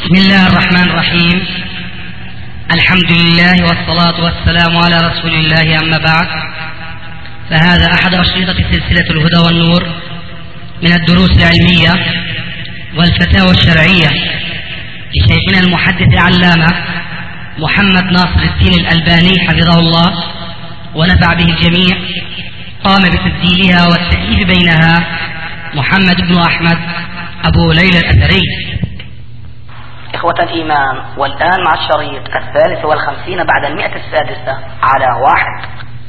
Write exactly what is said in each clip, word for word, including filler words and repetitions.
بسم الله الرحمن الرحيم. الحمد لله والصلاة والسلام على رسول الله، أما بعد، فهذا أحد أشرطة سلسلة الهدى والنور من الدروس العلمية والفتاوى الشرعية لشيخنا المحدث العلامة محمد ناصر الدين الألباني حفظه الله ونفع به الجميع. قام بتسجيلها والتأليف بينها محمد بن أحمد أبو ليلى الأثري. إخوة الإيمان، والآن مع الشريط الثالث والخمسين بعد المئة السادسة على واحد.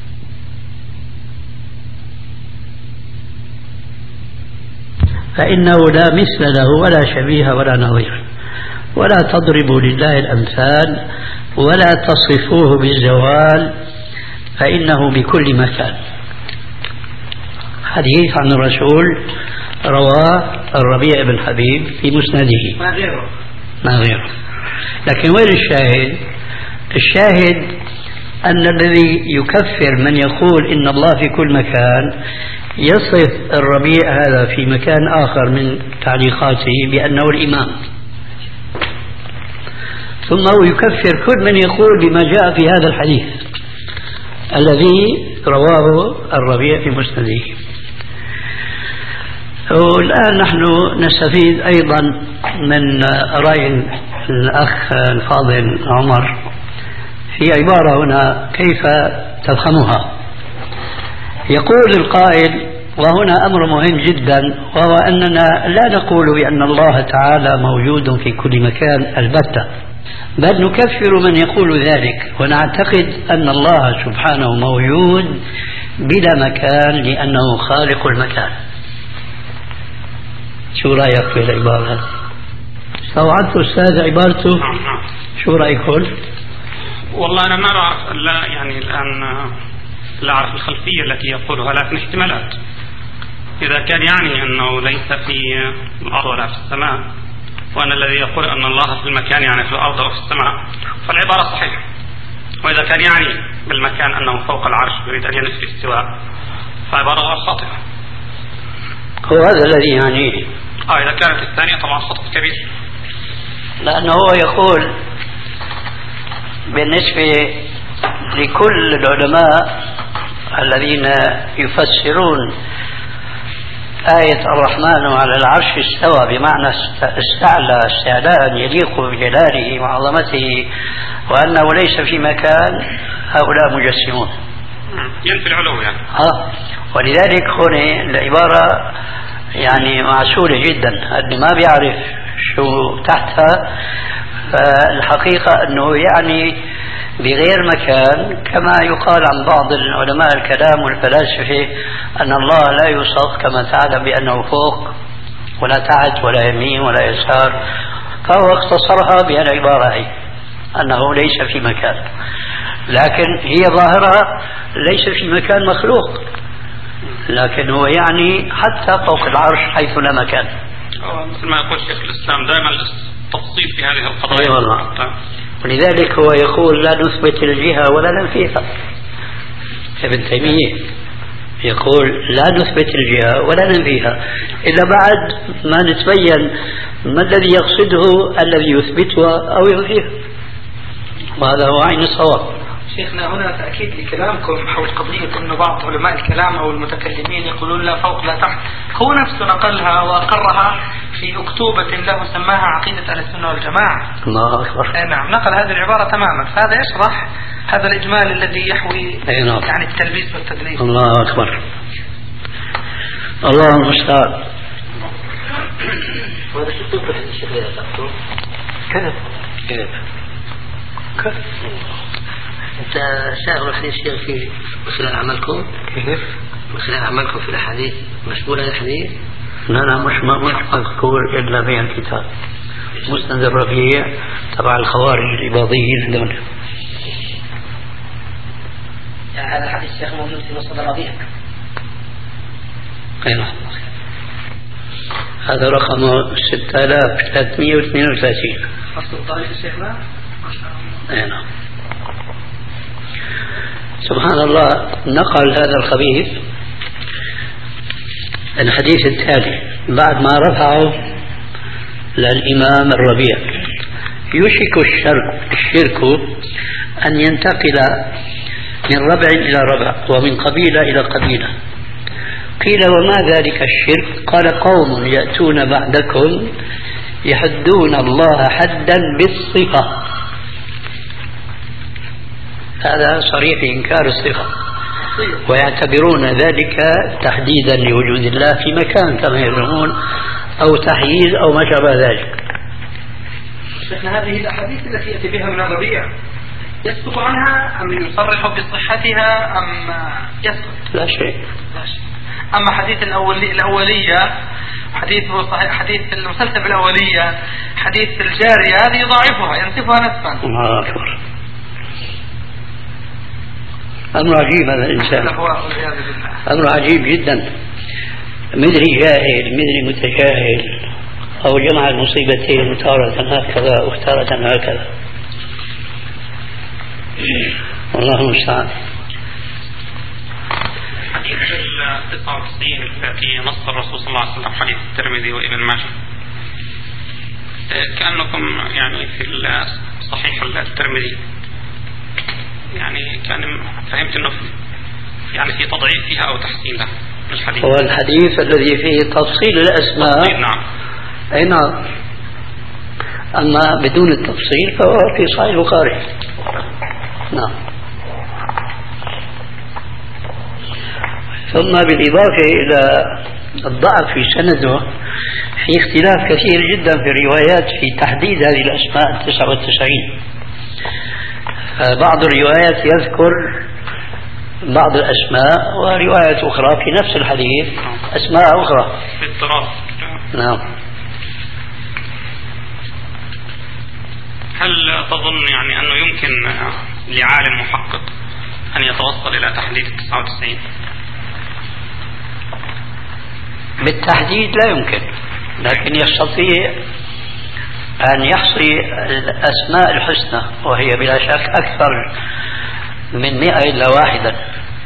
فإنه لا مثل له ولا شبيه ولا نظير، ولا تضربوا لله الأمثال ولا تصفوه بالزوال فإنه بكل مكان. حديث عن الرسول رواه الربيع بن حبيب في مسنده، ما غيره ما غيره. لكن وين الشاهد؟ الشاهد أن الذي يكفر من يقول إن الله في كل مكان يصف الربيع هذا في مكان آخر من تعليقاته بأنه الإمام، ثم هو يكفر كل من يقول بما جاء في هذا الحديث الذي رواه الربيع في مسنده. والآن نحن نستفيد أيضا من رأي الأخ الفاضل عمر في عبارة هنا كيف تفهمها. يقول القائل، وهنا أمر مهم جدا، وهو أننا لا نقول بأن الله تعالى موجود في كل مكان البتة، بل نكفر من يقول ذلك ونعتقد أن الله سبحانه موجود بلا مكان لأنه خالق المكان. شو رأيك في العبارة؟ استوعبت أستاذ عبارته؟ شو رأيكم؟ والله أنا ما أعرف، لا يعني الآن لا أعرف الخلفية التي يقولها، لكن احتمالات. إذا كان يعني أنه ليس في الأرض ولا في السماء، وأن الذي يقول أن الله في المكان يعني في الأرض أو في السماء، فالعبارة صحيحة. وإذا كان يعني بالمكان أنه فوق العرش يريد أن ينفي الاستواء، فعبارة خاطئة. هو هذا الذي يعنيه. آه إذا كانت الثانية طبعا خطأ كبير، لأنه هو يقول بالنسبة لكل العلماء الذين يفسرون آية الرحمن على العرش استوى بمعنى استعلى استعلاء يليق بجلاله وعظمته وأنه ليس في مكان، هؤلاء مجسمون ينفي العلو يعني. آه. ولذلك هنا العبارة يعني معسولة جدا، اللي ما بيعرف شو تحتها فالحقيقة أنه يعني بغير مكان، كما يقال عن بعض العلماء الكلام والفلاسفة أن الله لا يوصف كما تعلم بأنه فوق ولا تحت ولا يمين ولا يسار، فهو اختصرها بهالعبارة هي أنه ليس في مكان، لكن هي ظاهرها ليس في مكان مخلوق، لكن هو يعني حتى فوق العرش حيث لا مكان. مثل ما يقول شيخ الإسلام دائما التفصيل في هذه القضايا. أي والله. ولذلك هو يقول لا نثبت الجهة ولا ننفيها. ابن تيمية يقول لا نثبت الجهة ولا ننفيها إلا بعد ما نتبين ما الذي يقصده الذي يثبتها أو ينفيها، وهذا هو عين الصواب. شيخنا هنا تأكيد لكلامكم حول قضية أن بعض علماء الكلام أو المتكلمين يقولون لا فوق لا تحت، هو نفسه نقلها وأقرها في أكتوبة له سماها عقيدة أهل السنة والجماعة. الله أكبر. نعم، نقل هذه العبارة تماما، فهذا يشرح هذا الإجمال الذي يحوي يعني التلبيس والتدليس. الله أكبر. الله المستعان. وهذا شو تنقل الشيخ إذا تأخذ؟ كذب كذب كذب. أنت شاغل الحديث في خلال عملكم؟ كيف؟ خلال عملكم في الأحاديث مشمولة الحديث؟ لا لا مش مش مذكور إلا في الكتاب مسند الربيع تبع الخوارج الإباضيين هذول. يعني هذا الحديث الشيخ موجود في مسند الربيع. أي نعم. هذا رقم ستة آلاف وثلاثمئة واثنين وثلاثين. أصل الطريق الشيخنا؟ أي نعم. سبحان الله. نقل هذا الخبيث الحديث التالي بعد ما رفعه للإمام الربيع يوشك الشرك, الشرك أن ينتقل من ربع إلى ربع ومن قبيلة إلى قبيلة. قيل وما ذلك الشرك؟ قال قوم يأتون بعدكم يحدون الله حدا بالصفة. هذا صريح إنكار الصفة، ويعتبرون ذلك تحديدا لوجود الله في مكان كما يزعمون، أو تحييز أو ما شابه ذلك. شيخنا هذه الأحاديث التي يأتي بها من الربيع يسكت عنها أم يصرح بصحتها أم يسكت؟ لا شيء. لا شيء. أما حديث الأولي الأولية حديث حديث المسلسل بالأولية حديث الجارية هذه يضاعفها ينسفها نسفا. الله أكبر. أمر عجيب هذا الإنسان، أمر عجيب جدا. مدري جاهل مدري متجاهل، أو جمع المصيبتين تارة هكذا وتارة هكذا، والله المستعان. حديث التسعة وتسعين التي نص الرسول صلى الله عليه وسلم حديث الترمذي وابن ماجه، كأنكم يعني في صحيح الترمذي يعني كان فهمت انه يعني في تضعيف فيها او تحسين لها الحديث. هو الحديث الذي فيه تفصيل الاسماء. تفصيل نعم. اي نعم. اما بدون التفصيل فهو في صحيح البخاري. نعم. ثم بالاضافه الى الضعف في سنده في اختلاف كثير جدا في الروايات في تحديد هذه الاسماء التسعة والتسعين. بعض الروايات يذكر بعض الأسماء، وروايات أخرى في نفس الحديث أسماء أخرى. نعم. هل تظن يعني أنه يمكن لعالم محقق أن يتوصل إلى تحديد تسعة وتسعين؟ بالتحديد لا يمكن، لكن يستطيع أن يحصي الأسماء الحسنى، وهي بلا شك أكثر من مئة إلا واحدا.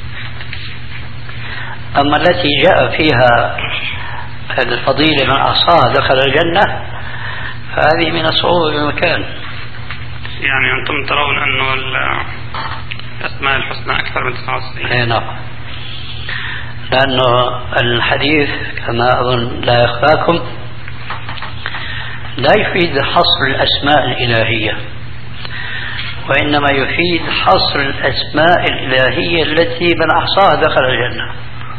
أما التي جاء فيها الفضيلة من أعصاها دخل الجنة فهذه من الصعوبة بمكان. يعني أنتم ترون أنه الأسماء الحسنى أكثر من تسعة وتسعين؟ نعم، لأنه الحديث كما أظن لا يخفاكم لا يفيد حصر الأسماء الإلهية، وإنما يفيد حصر الأسماء الإلهية التي من أحصاها دخل الجنة.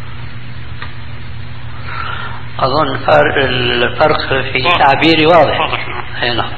أظن الفرق في تعبيري واضح. واضح. نعم.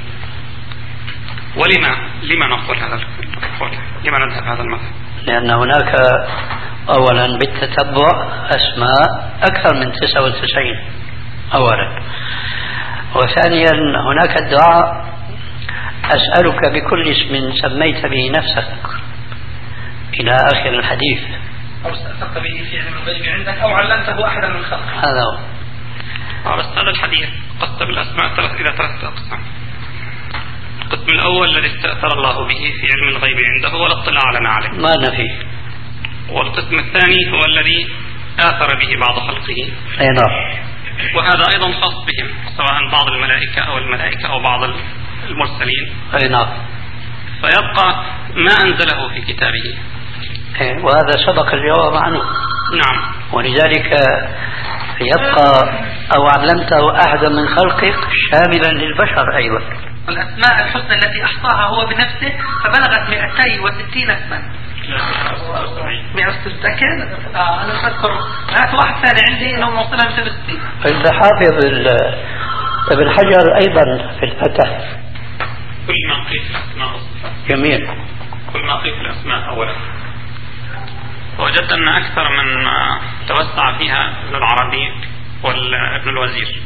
ولما لما نقول هذا القول؟ لما نذهب هذا المذهب؟ لأن هناك أولا بالتتبع أسماء أكثر من تسعة وتسعين أولا، وثانيا هناك الدعاء أسألك بكل اسم سميت به نفسك إلى آخر الحديث، أو استأثرت به في علم الغيب عندك، أو علمته أحدا من خلقك. هذا هو. بس هذا الحديث قسم الأسماء ثلاث إلى ثلاثة أقسام. القسم الأول الذي استأثر الله به في علم الغيب عنده ولا اطلاع لنا عليه، ما نفي. والقسم الثاني هو الذي آثر به بعض خلقه. أي نعم. وهذا أيضا خاص بهم، سواء بعض الملائكة أو الملائكة أو بعض المرسلين. أي نعم. فيبقى ما أنزله في كتابه. وهذا سبق الجواب عنه. نعم. ولذلك يبقى أو علمته أحدا من خلقك شاملا للبشر أيضا. الأسماء الحسنى التي أحصاها هو بنفسه فبلغت مئتين وستين اسما. مئة وستين. آه أنا أذكر هات واحد ثاني عندي إنه موصلها مئتين وستين. الحافظ ابن حجر أيضا في الفتح. كل ما قيل في الأسماء. جميل. كل ما قيل في الأسماء أولا وجدت أن أكثر من توسع فيها ابن العربي وابن الوزير،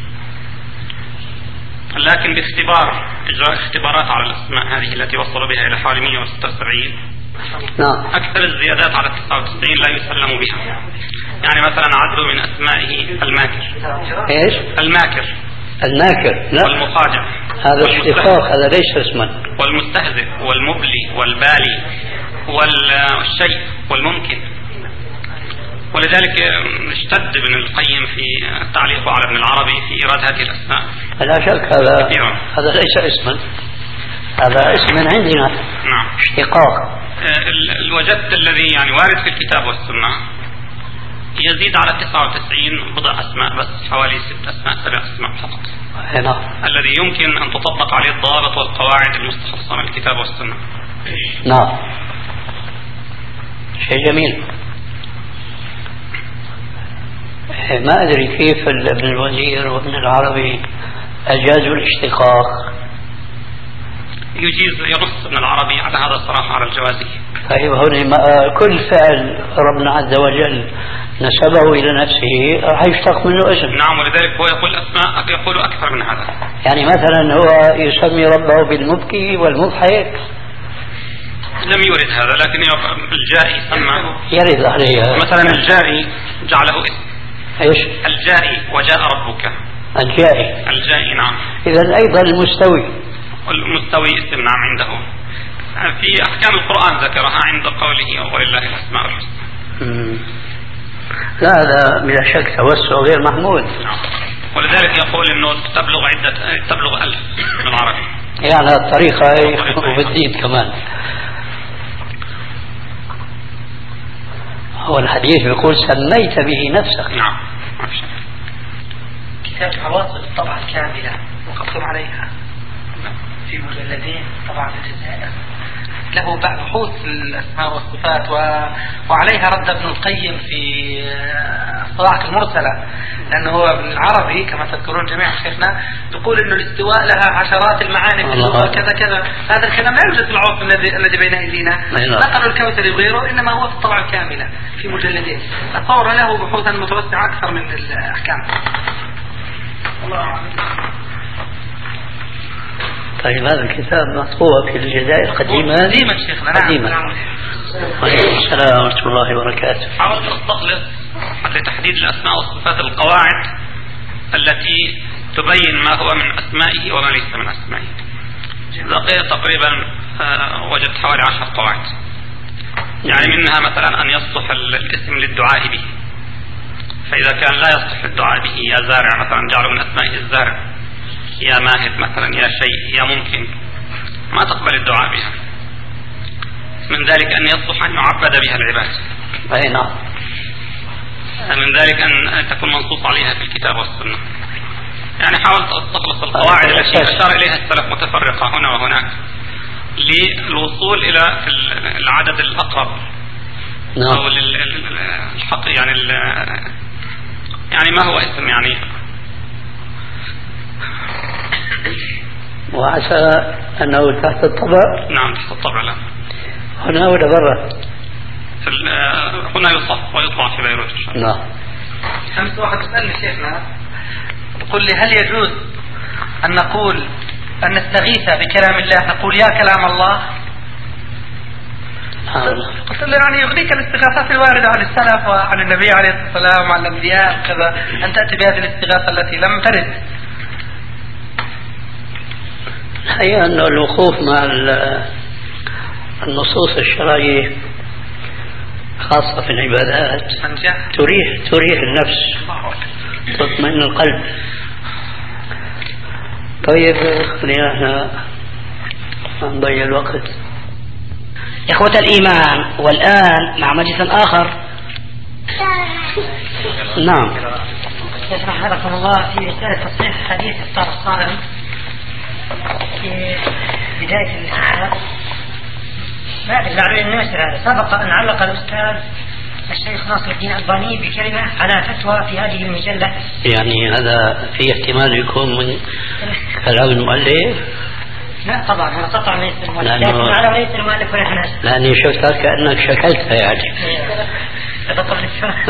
لكن باختبار إجراء اختبارات على الأسماء هذه التي وصلوا بها إلى حوالي مئة وستة وسبعين. نعم. أكثر الزيادات على تسعة وتسعين لا يسلم بها. يعني مثلا عدلوا من أسمائه الماكر. إيش؟ الماكر. الماكر. لا. والمخادع. هذا اشتقاق، هذا ليس اسما. والمستهزئ والمبلي والبالي والشيء والممكن. ولذلك اشتد ابن القيم في تعليقه على ابن العربي في إيراد هذه الأسماء. لا شك هذا هذا ليس اسما. هذا اسم من عندنا. نعم. اشتقاق. الوجدت الذي يعني وارد في الكتاب والسنة يزيد على تسعة وتسعين بضع أسماء، بس حوالي ست أسماء سبع أسماء فقط. نعم. الذي يمكن أن تطبق عليه الضوابط والقواعد المستخلصة من الكتاب والسنة. نعم. شيء جميل. ما أدري كيف ابن الوزير وابن العربي أجازوا الاشتقاق. يجيز ينص ابن العربي على هذا الصراحة على الجوازية. طيب هنا كل فعل ربنا عز وجل نسبه إلى نفسه راح يشتق منه اسم. نعم، ولذلك هو يقول أسماء يقول أكثر من هذا. يعني مثلا هو يسمي ربه بالمبكي والمضحك. لم يورد هذا، لكن الجائي سمى يرد عليه. مثلا الجائي جعله اسم. ايش؟ الجائي وجاء ربك. الجائي. الجائي نعم. إذا أيضا المستوي. المستوي اسم نعم عنده. في أحكام القرآن ذكرها عند قوله ولله الأسماء الحسنى. لا هذا بلا شك توسع غير محمود. نعم. ولذلك يقول انه تبلغ عدة تبلغ ألف بالعربي. يعني الطريقة وبالدين كمان. هو الحديث يقول سميت به نفسك. نعم. كتاب عواصف الطبعة الكاملة وقفتم عليها في مجلدين طبعا في الجزائر، له بحوث الأسماء والصفات و... وعليها رد ابن القيم في الصواعق المرسلة، لأنه هو بالعربي كما تذكرون جميعا شيخنا يقول إنه الاستواء لها عشرات المعاني في اللغة كذا كذا. هذا الكلام لا يوجد في العرف الذي الذي بين أيدينا، نقلوا الكوثري وغيره، إنما هو في الطبعة الكاملة في مجلدين. أتصور له بحوثا متوسعة أكثر من الأحكام. الله أعلم. طيب هذا الكتاب مطبوع في الجزائر قديما. قديما شيخنا. نعم. قديما. وعليكم السلام ورحمة الله وبركاته. حاولت أستخلص لتحديد الأسماء والصفات القواعد التي تبين ما هو من أسمائه وما ليس من أسمائه. لقيت تقريبا وجدت حوالي عشر قواعد. يعني منها مثلا أن يصلح الاسم للدعاء به، فإذا كان لا يصلح الدعاء به يا زارع مثلا جعله من أسمائه الزارع، يا ماهد مثلا، يا شيء، يا ممكن، ما تقبل الدعاء بها. من ذلك أن يصلح أن يعبد بها العباد. أي نعم. من ذلك أن تكون منصوص عليها في الكتاب والسنة. يعني حاولت أستخلص القواعد التي أشار إليها السلف متفرقة هنا وهناك للوصول إلى العدد الأقرب. نعم. أو الحق يعني يعني ما هو اسم يعني. وعسى أنه تحت الطبع. نعم تحت الطبع. لا هنا ولا برا؟ هنا يصف ويطبع في بيروت إن شاء الله. نعم. أمس واحد سألني شيخنا يقول لي هل يجوز أن نقول أن نستغيث بكلام الله نقول يا كلام الله؟ قلت له يعني يغنيك الاستغاثات الواردة عن السلف وعن النبي عليه الصلاة والسلام وعن الأنبياء كذا، أن تأتي بهذه الاستغاثة التي لم ترد. الحقيقة أنه الوقوف مع النصوص الشرعية خاصة في العبادات تريح تريح النفس، تطمئن القلب. طيب خلينا احنا نضيع الوقت. إخوة الإيمان، والآن مع مجلس آخر. نعم. يسمح حفظكم الله في رسالة تصحيح حديث إفطار الصائم في بداية الإسلام. ما أدري لعل الناشر هذا سبق أن علق الأستاذ الشيخ ناصر الدين الألباني بكلمة على فتوى في هذه المجلة. يعني هذا في احتمال يكون من كلام المؤلف؟ لا طبعا هذا قطع من اسم المؤلف، لكن على ليس المؤلف ولا حناس. لأني شفتك كأنك شكلتها يعني. هذا قبل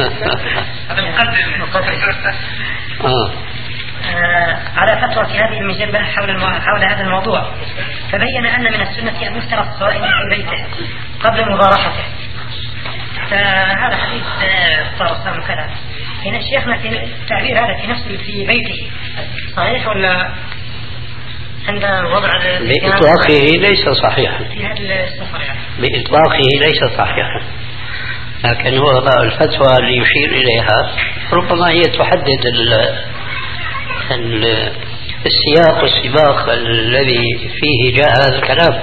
آه. على فتوى في هذه المجلة حول حول هذا الموضوع، فبين أن من السنة أن يفطر الصائم في بيته قبل مبارحته. فهذا حديث إفطار الصائم كذا. هنا شيخنا في التعبير هذا في نفسه في بيته صحيح ولا عند وضع بإطلاقه ليس صحيحا. في هذا السفر يعني. بإطلاقه ليس صحيحا، لكن هو الفتوى اللي يشير إليها ربما هي تحدد ال ال السياق والسباق الذي فيه جاء هذا الكلام.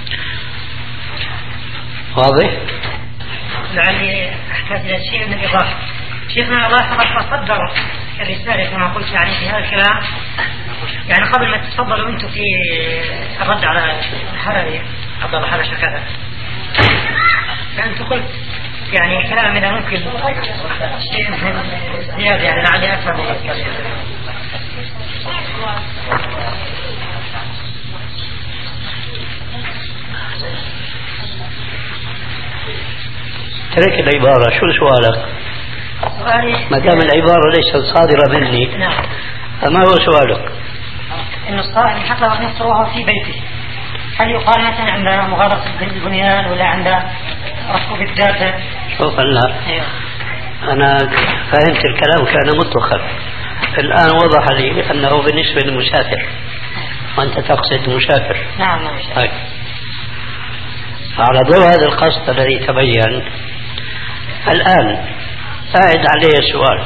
واضح؟ لعلي أحتاج إلى شيء من الإضافة. شيخنا الله قد صدر الرسالة كما قلت يعني في هذا الكلام، يعني قبل ما تتفضلوا أنتم في الرد على الحرري عبد الله حرش وكذا، فأنت قلت يعني كلام إذا ممكن شيء من زيادة يعني لعلي أفهم. ترك العبارة. شو سؤالك؟ ما دام العبارة ليست صادرة مني، نعم، فما هو سؤالك؟ إنه الصائم حتى لو يفطر وهو في بيته، هل يقال مثلا عند مغادرة البنيان ولا عند ركوب الدابة؟ شوف هلا أيوه. أنا فهمت الكلام كان مطلقا، الآن وضح لي أنه بالنسبة للمسافر، وأنت تقصد المسافر. نعم نعم. طيب. على ضوء هذا القصد الذي تبين الآن أعد عليه السؤال.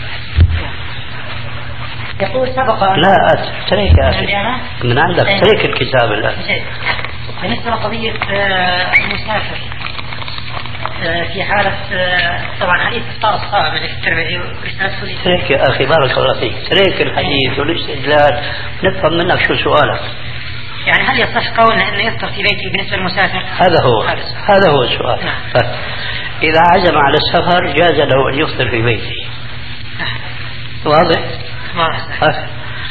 يقول سبق لا ترك يا أخي من عندك، ترك الكتاب الآن. بالنسبة لقضية المسافر في حالة طبعا حديث إفطار الصائم في الترمذي ورسالته. ترك يا أخي بارك الله فيك، ترك الحديث والاستدلال، نفهم منك شو سؤالك. يعني هل يصح قولنا أنه يفطر في بيته بالنسبة للمسافر؟ هذا هو هذا هو السؤال. نعم. إذا عزم على السفر جاز له أن يفطر في بيته. واضح؟ واضح.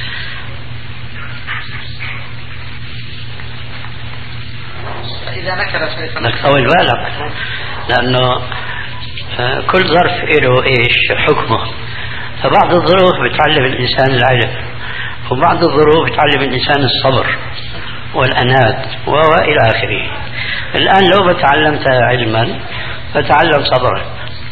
إذا نكر شيء لك طول بالك، لأنه كل ظرف له إيش حكمه، فبعض الظروف بتعلم الإنسان العلم، وبعض الظروف بتعلم الإنسان الصبر والأنات وإلى آخره. الآن لو بتعلمت علما فتعلم صبرا.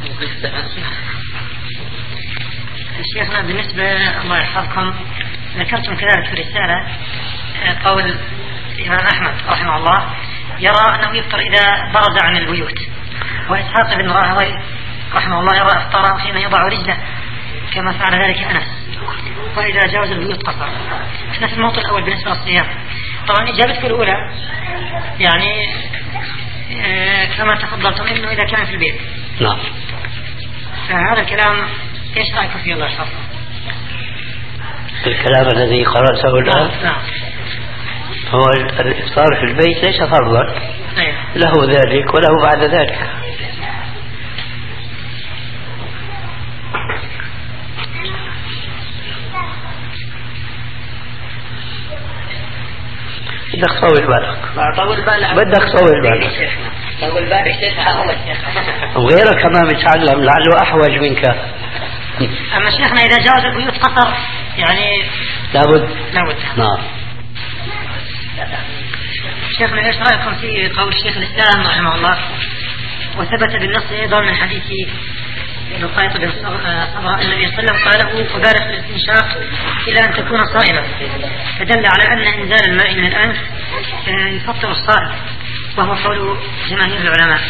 شيخنا بالنسبة الله يحفظكم ذكرتم كذلك في الرسالة قول الإمام أحمد رحمه الله يرى أنه يفطر إذا برز عن البيوت، وإسحاق بن راهوي رحمه الله يرى إفطاره حين يضع رجله كما فعل ذلك أنس، وإذا جاوز البيوت قصر. احنا في الموطن الأول بالنسبة للصيام طبعا إجابتك الأولى يعني اه كما تفضلتم إنه إذا كان في البيت. نعم. فهذا الكلام إيش رأيكم فيه الله يحفظكم؟ الكلام الذي قرأته الآن نعم. هو الإفطار في البيت ليس فرضا. أيه. له ذلك وله بعد ذلك. بدك طول بالك. طول بالك. بدك طول بالك. طول بالك شيخنا. وغيرك كمان بيتعلم لعله أحوج منك. أما شيخنا إذا جاوز البيوت قصر يعني لابد. لابد. نعم. شيخنا ايش رايكم في قول الشيخ الاسلام رحمه الله وثبت بالنص ايضا من حديث لقيط بن صبرا النبي صلى الله عليه وسلم قاله وبالغ في الاستنشاق الى ان تكون صائما، فدل على ان انزال الماء من الانف يفطر الصائم، وهو قول جماهير العلماء.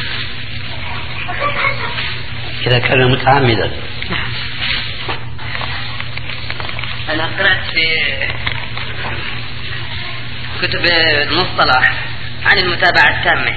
اذا كان متعمدا. انا قرات في كتب المصطلح عن المتابعة التامة،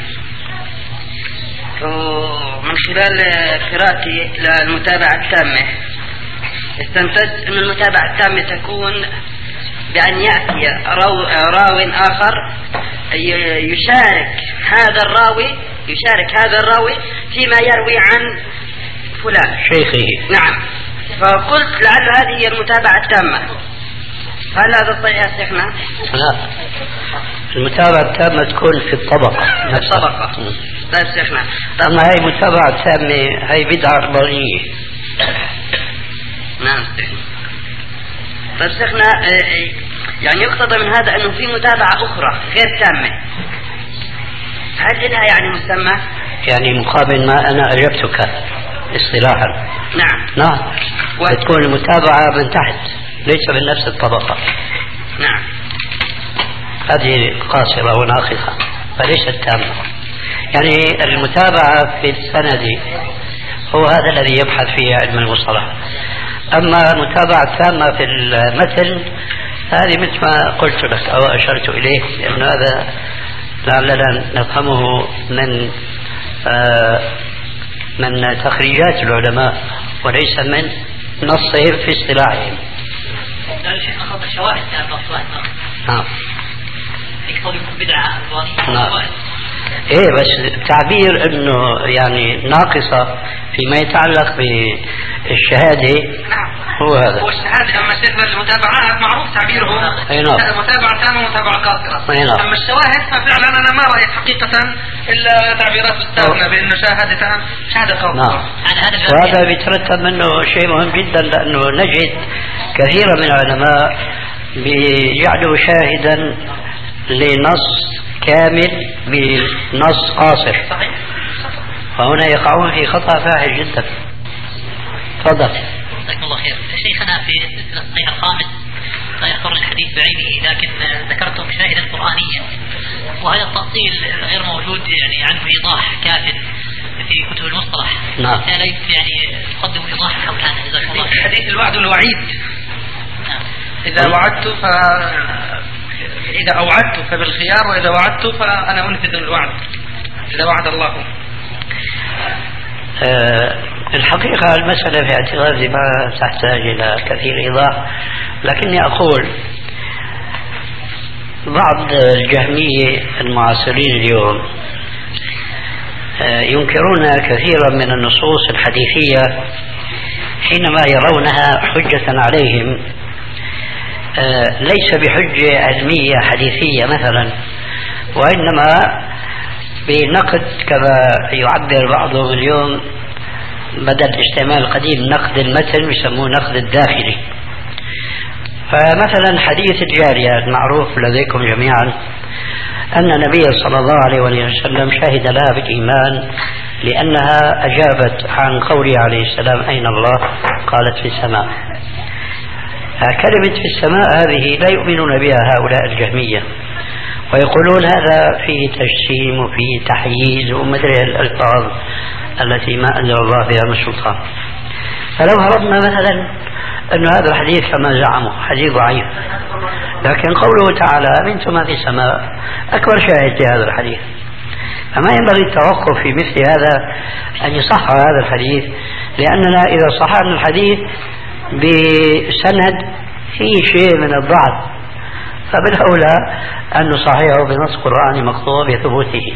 ومن خلال قراءتي للمتابعة التامة استنتجت أن المتابعة التامة تكون بأن يأتي راو, راو آخر يشارك هذا الراوي يشارك هذا الراوي فيما يروي عن فلان شيخه. نعم. فقلت لعل هذه هي المتابعة التامة. هل هذا صحيح يا شيخنا؟ لا، المتابعة التامة تكون في الطبقة نفسها. الطبقة. طيب شيخنا. أما هاي متابعة تامة هاي بدعة ضلالية. نعم شيخنا. طيب شيخنا يعني يقتضى من هذا أنه في متابعة أخرى غير تامة، هل لها يعني مسمى؟ يعني مقابل ما أنا أجبتك اصطلاحا. نعم. نعم. وتكون المتابعة من تحت ليس من نفس الطبقة. نعم. هذه قاصرة وناقصة فليست تامة. يعني المتابعة في السند هو هذا الذي يبحث فيه علم المصطلح. أما المتابعة التامة في المتن هذه مثل ما قلت لك أو أشرت إليه، لأن هذا لعلنا نفهمه من آه من تخريجات العلماء وليس من نصهم في اصطلاحهم. لا شيء أخذ الشواهد كانت الشواهد. نعم. في قولكم بدعة الوانية. نعم. إيه بس تعبير إنه يعني ناقصة فيما يتعلق بالشهادة. نعم. هو هذا. هو الشهادة. أما شيخنا المتابعات معروف تعبيره. أي نعم. متابعة تامة ومتابعة قاصرة. أي نعم. أما الشواهد ففعلا أنا ما رأيت حقيقة إلا تعبيرات أستاذنا بأنه شاهدة شهادة قوم. نعم. وهذا بيترتب منه شيء مهم جدا، لأنه نجد كثيرا من العلماء بيجعلوا شاهدا لنص كامل بنص قاصر، فهنا يقعون في خطأ فاحش جدا. تفضل. جزاكم الله خير. شيخنا في سلسلة الصحيح الخامس لا يذكر الحديث بعينه، لكن ذكرتم شاهدا قرآنيا، وهذا التأصيل غير موجود يعني عنه إيضاح كاف في كتب المصطلح. نعم. يعني تقدم إيضاح حول هذا. جزاكم الله خير. حديث الوعد والوعيد. نعم. إذا وعدت ف إذا أوعدت فبالخيار، وإذا وعدت فأنا أنفذ الوعد إذا وعد الله. أه الحقيقة المسألة في اعتقادي ما تحتاج إلى كثير إيضاح، لكني أقول بعض الجهمية المعاصرين اليوم أه ينكرون كثيرا من النصوص الحديثية حينما يرونها حجة عليهم، أه ليس بحجة علمية حديثية مثلا، وإنما بنقد كما يعبر بعضهم اليوم بدل الاستعمال القديم نقد المتن يسموه نقد الداخلي. فمثلا حديث الجارية المعروف لديكم جميعا أن النبي صلى الله عليه وسلم شهد لها بالإيمان لأنها أجابت عن قوله عليه السلام أين الله؟ قالت في السماء. كلمة في السماء هذه لا يؤمنون بها هؤلاء الجهمية، ويقولون هذا فيه تجسيم وفيه تحييز ومدري الألفاظ التي ما أنزل الله فيها من سلطان. فلو فرضنا مثلا أن هذا الحديث كما زعموا حديث ضعيف، لكن قوله تعالى أمنتم ما في السماء أكبر شاهد لهذا الحديث، فما ينبغي التوقف في مثل هذا أن يصح هذا الحديث، لأننا إذا صححنا الحديث بسند فيه شيء من الضعف فبالأولى أن نصححه بنص قرآني مقطوع بثبوته.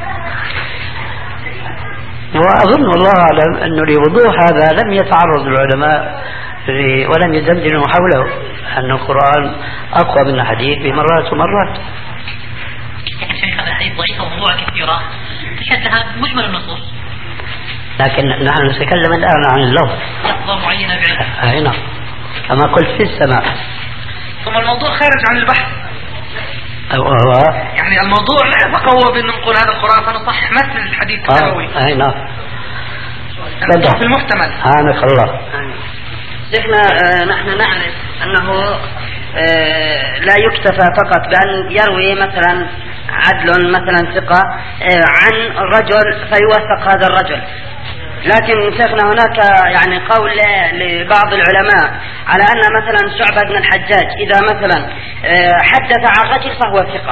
وأظن والله أعلم أنه لوضوح هذا لم يتعرض العلماء ولم يدندنوا حوله، أن القرآن أقوى من الحديث بمرات ومرات. شيخ هذا الحديث ضعيف وموضوع كثيرة تشهد لها مجمل النصوص، لكن نحن نتكلم الآن عن اللفظ لفظة معينة بعينها. هنا كما قلت في السماء. ثم الموضوع خارج عن البحث. هو يعني الموضوع لا يتقوى بأن نقول هذا القرآن فنصحح مثل الحديث النبوي. أي نعم. في المحتمل. سبحانك الله. شيخنا آه نحن نعرف أنه آه لا يكتفى فقط بأن يروي مثلا عدل مثلا ثقة آه عن رجل فيوثق هذا الرجل، لكن شيخنا هناك يعني قول لبعض العلماء على أن مثلا شعبة بن الحجاج إذا مثلا حدث عن رجل فهو ثقة،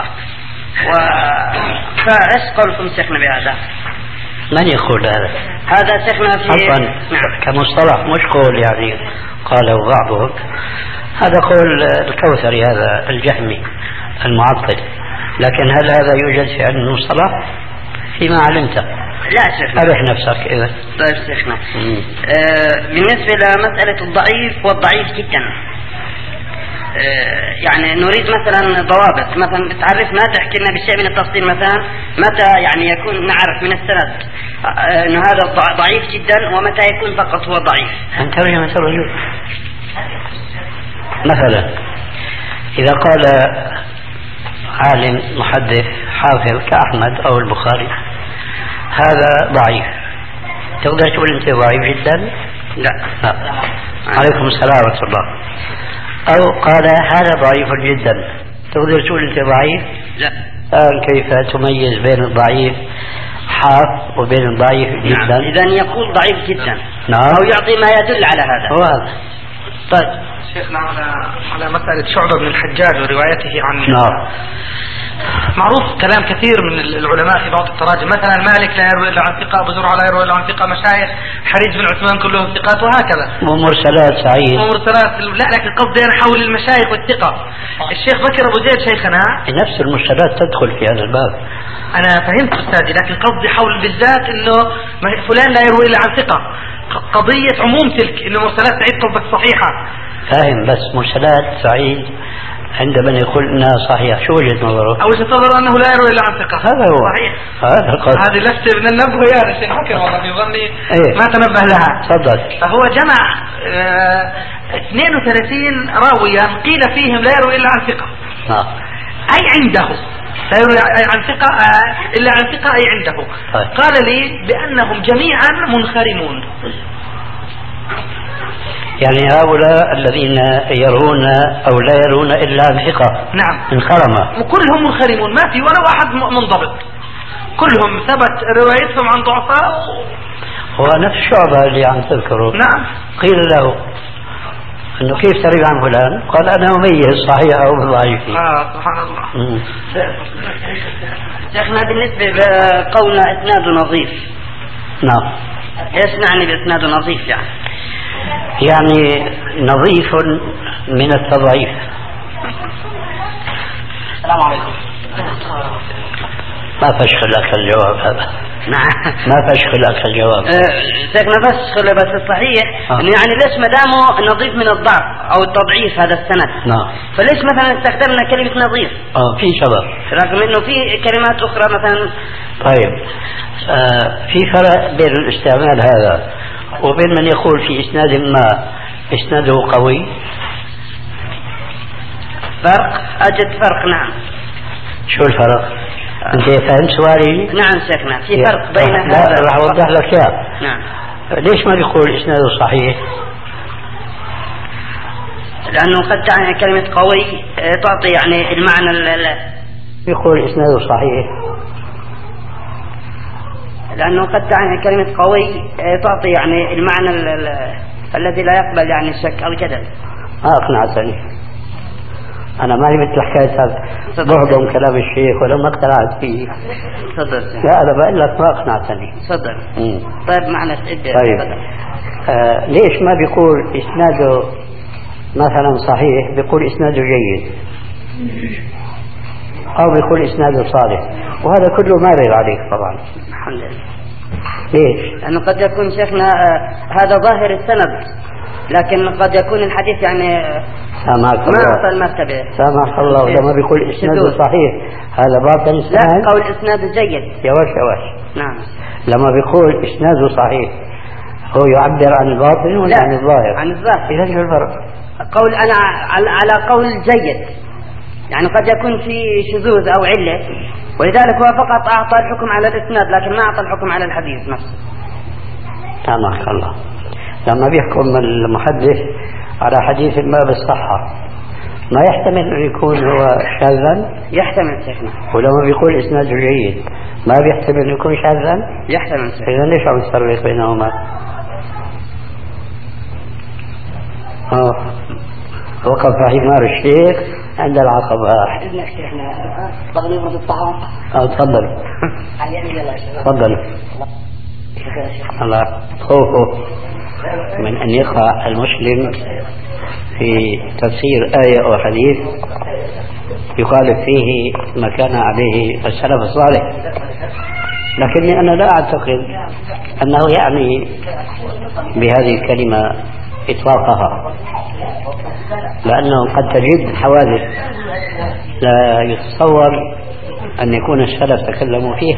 فإيش قولكم شيخنا بهذا؟ من يقول هذا؟ هذا شيخنا في عفوا نعم. كمصطلح مش قول يعني قاله بعضهم، هذا قول الكوثري هذا الجهمي المعطل، لكن هل هذا يوجد في علم المصطلح فيما علمت؟ لا شيخنا. أرح نفسك إذا. طيب شيخنا آه بالنسبة لمسألة الضعيف والضعيف جدا آه يعني نريد مثلا ضوابط، مثلا تعرفنا تحكي لنا بشيء من التفصيل مثلا متى يعني يكون نعرف من السند آه أنه هذا ضعيف جدا، ومتى يكون فقط هو ضعيف. أنت ترجمة الرجل مثلا إذا قال عالم محدث حافظ كأحمد أو البخاري هذا ضعيف، تقدر تقول أنت ضعيف جدا؟ لا, لا. عليكم السلام ورحمة الله. أو قال هذا ضعيف جدا، تقدر تقول أنت ضعيف؟ لا. الآن كيف تميز بين الضعيف حاف وبين الضعيف جدا؟ نعم. إذن يقول ضعيف جدا. نعم. أو يعطي ما يدل على هذا. هو هذا. طيب شيخنا على على مسألة شعبة بن الحجاج وروايته عن نعم. معروف كلام كثير من العلماء في بعض التراجم، مثلا مالك لا يروي الا عن ثقة، ابو زرعة لا يروي الا عن ثقة، مشايخ حريج بن عثمان كلهم ثقات وهكذا. ومرسلات سعيد. ومرسلات لا، لكن قصدي انا حول المشايخ والثقة. الشيخ بكر ابو زيد شيخنا نفس المرسلات تدخل في هذا الباب. انا فهمت استاذي، لكن قصدي حول بالذات انه فلان لا يروي الا عن ثقة، قضية عموم تلك انه مرسلات سعيد قصدك صحيحة. فاهم، بس مرسلات سعيد عند من يقول انها صحيحة شو وجهة نظره؟ او وجهة نظره انه لا يروي الا عن ثقة. هذا هو صحيح. هذا القصد. هذه لفتة من النبه يا الشيخ بكر والله في ظني ايه؟ ما تنبه لها. تفضل. فهو جمع اه اثنين وثلاثين راويا قيل فيهم لا يروي الا عن ثقة. آه. اي عنده لا يروي عن ثقة اه الا عن ثقة اي عنده. طيب. قال لي بانهم جميعا منخرمون. يعني هؤلاء الذين يرون أو لا يرون إلا عن ثقة. نعم. انخرمة. وكلهم منخرمون، ما في ولا واحد منضبط، كلهم ثبت روايتهم عن ضعفاء. هو نفس شعبة اللي عم تذكره. نعم. قيل له أنه كيف تروي عن فلان؟ قال أنا أميز صحيح أو ضعيف. آه سبحان الله. شيخنا بالنسبة لقولنا إسناد نظيف. نعم. إيش نعني بإسناد نظيف يعني؟ يعني نظيف من التضعيف. السلام عليكم. ما فشخ لك الجواب هذا. نعم. ما فشخ لك الجواب. شيخنا بس بس الصحيح آه. إنه يعني ليش ما دامه نظيف من الضعف أو التضعيف هذا السند؟ نعم. فليش مثلا استخدمنا كلمة نظيف؟ اه في سبب. رغم إنه في كلمات أخرى مثلا. طيب آه في فرق بين الاستعمال هذا وبين من يقول في إسناد ما إسناده قوي. فرق، أجد فرق. نعم. شو الفرق؟ أنت فهمت سؤالي؟ نعم شيخنا، في فرق بين هذا. لا راح أوضح لك إياه. نعم. ليش ما بيقول إسناده صحيح؟ لأنه قد تعني كلمة قوي تعطي يعني المعنى ال بيقول إسناده صحيح لأنه قد تعني كلمة قوي تعطي يعني المعنى ال ال الذي لا يقبل يعني الشك أو الجدل. ما أقنعتني. أنا ما هي مثل حكاية بهضم كلام الشيخ ولا ما اقتنعت فيه. تفضل. لا أنا بقول لك ما أقنعتني. تفضل. طيب معنا طيب آه ليش ما بيقول إسناده مثلا صحيح، بيقول إسناده جيد أو بيقول إسناده صالح، وهذا كله مارر عليك طبعا. الحمد لله. ليش؟ لأنه قد يكون شيخنا هذا ظاهر السند، لكن قد يكون الحديث يعني سامحك ما أعطى المرتبة. سامحك الله. لما بيقول إسناده صحيح هذا باطل إسناد. لا، قول إسناده جيد. يواش يواش. نعم. لما بيقول إسناده صحيح هو يعبر عن الباطن ولا عن الظاهر؟ عن الظاهر. إذا شو الفرق؟ قول أنا على قول جيد، يعني قد يكون في شذوذ أو علة، ولذلك هو فقط أعطى الحكم على الإسناد لكن ما أعطى الحكم على الحديث نفسه. سامحك الله. لما بيحكم المحدث على حديث ما بالصحة ما يحتمل أن يكون هو شاذا؟ يحتمل شيخنا. ولما بيقول إسناده جيد ما بيحتمل أن يكون شاذا؟ يحتمل شيخنا. إذا ليش عم تفرق بينهما؟ آه. وقف حمار الشيخ عند العقبة. إذنك شيخنا تغليظ الطعام. آه تفضل. تفضل. الله خوفه من أن يقع المسلم في تفسير آية أو حديث يخالف فيه ما كان عليه السلف الصالح، لكني أنا لا أعتقد أنه يعني بهذه الكلمة إطلاقها، لأنه قد تجد حوادث لا يتصور أن يكون السلف تكلموا فيها،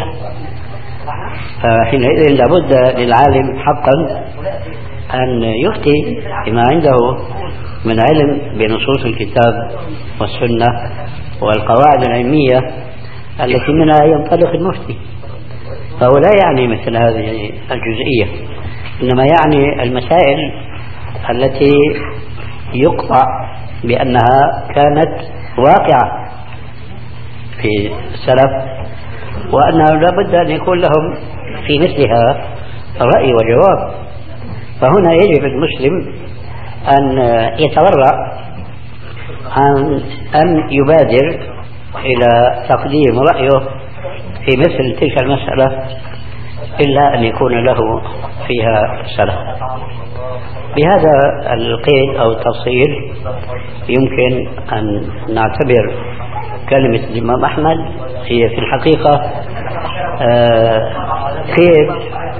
فحينئذ لابد للعالم حقا أن يفتي بما عنده من علم بنصوص الكتاب والسنة والقواعد العلمية التي منها ينطلق المفتي. فهو لا يعني مثل هذه الجزئية، إنما يعني المسائل التي يقطع بأنها كانت واقعة في السلف وأنه لا بد أن يكون لهم في مثلها رأي وجواب. فهنا يجب المسلم أن يتورع عن أن يبادر إلى تقديم رأيه في مثل تلك المسألة إلا أن يكون له فيها سلف. بهذا القيد أو التفصيل يمكن أن نعتبر كلمة الإمام أحمد هي في الحقيقة قيد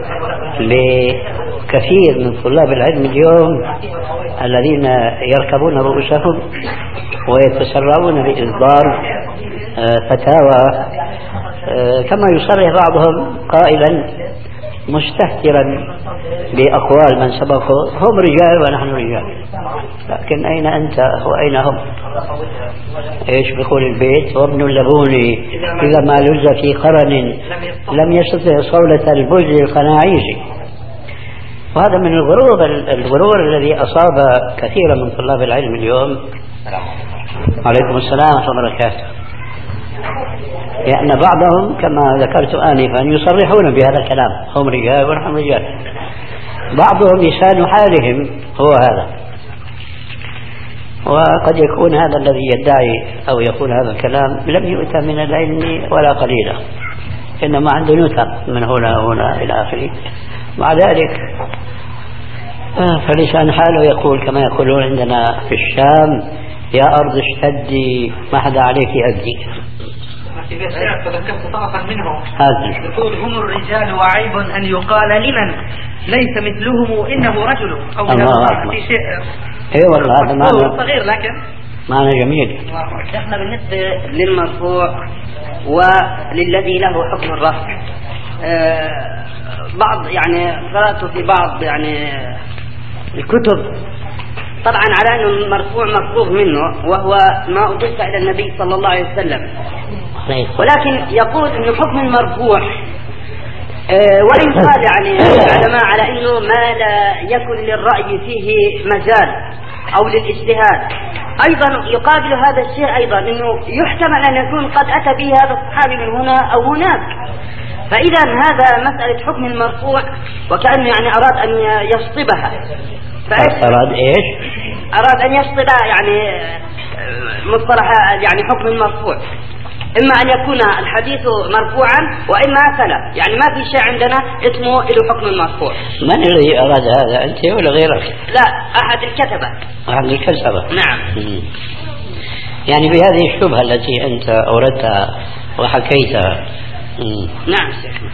لكثير من طلاب العلم اليوم الذين يركبون رؤوسهم ويتسرعون بإصدار فتاوى كما يصرح بعضهم قائلا مستهترا بأقوال من سبقه هم رجال ونحن رجال، لكن أين أنت وأين هم؟ إيش بيقول البيت؟ وابن اللبون إذا ما لز في قرن لم يستطع صولة البجل القناعيجي. وهذا من الغرور الغرور الذي أصاب كثيرا من طلاب العلم اليوم. عليكم السلام ورحمة الله وبركاته. لأن بعضهم كما ذكرت آنفا يصرحون بهذا الكلام هم رجال ونحن رجال. بعضهم لسان حالهم هو هذا، وقد يكون هذا الذي يدعي أو يقول هذا الكلام لم يؤتى من العلم ولا قليلا، إنما عنده نتر من هنا وهنا إلى آخره. مع ذلك فلسان حاله يقول كما يقولون عندنا في الشام يا أرض اشتدي ما حدا عليك أدي. إذا سمعت تذكرت طرفا منهم هذا يقول هم الرجال وعيب أن يقال لمن ليس مثلهم إنه رجل أو في شيء. إيه والله هذا معنى صغير لكن معنى جميل. احنا بالنسبة للمرفوع وللذي له حكم الرفع آه بعض يعني قرأت في بعض يعني الكتب طبعا على أنه المرفوع مفروغ منه وهو ما أضيف إلى النبي صلى الله عليه وسلم، ولكن يقول أن حكم المرفوع أه وإن قال يعني العلماء على أنه ما لا يكن للرأي فيه مجال أو للاجتهاد، أيضا يقابل هذا الشيء أيضا أنه يحتمل أن يكون قد أتى به هذا الصحابي من هنا أو هناك. فإذا هذا مسألة حكم المرفوع وكأنه يعني أراد أن يشطبها. أراد إيش؟ أراد أن يشطب يعني مصطلح يعني حكم المرفوع، إما أن يكون الحديث مرفوعا وإما فلا، يعني ما في شيء عندنا اسمه له حكم المرفوع. من الذي أراد هذا، أنت ولا غيرك؟ لا، أحد الكتبة. أحد الكتبة. نعم. مم. يعني بهذه الشبهة التي أنت أوردتها وحكيتها. مم. نعم شيخنا.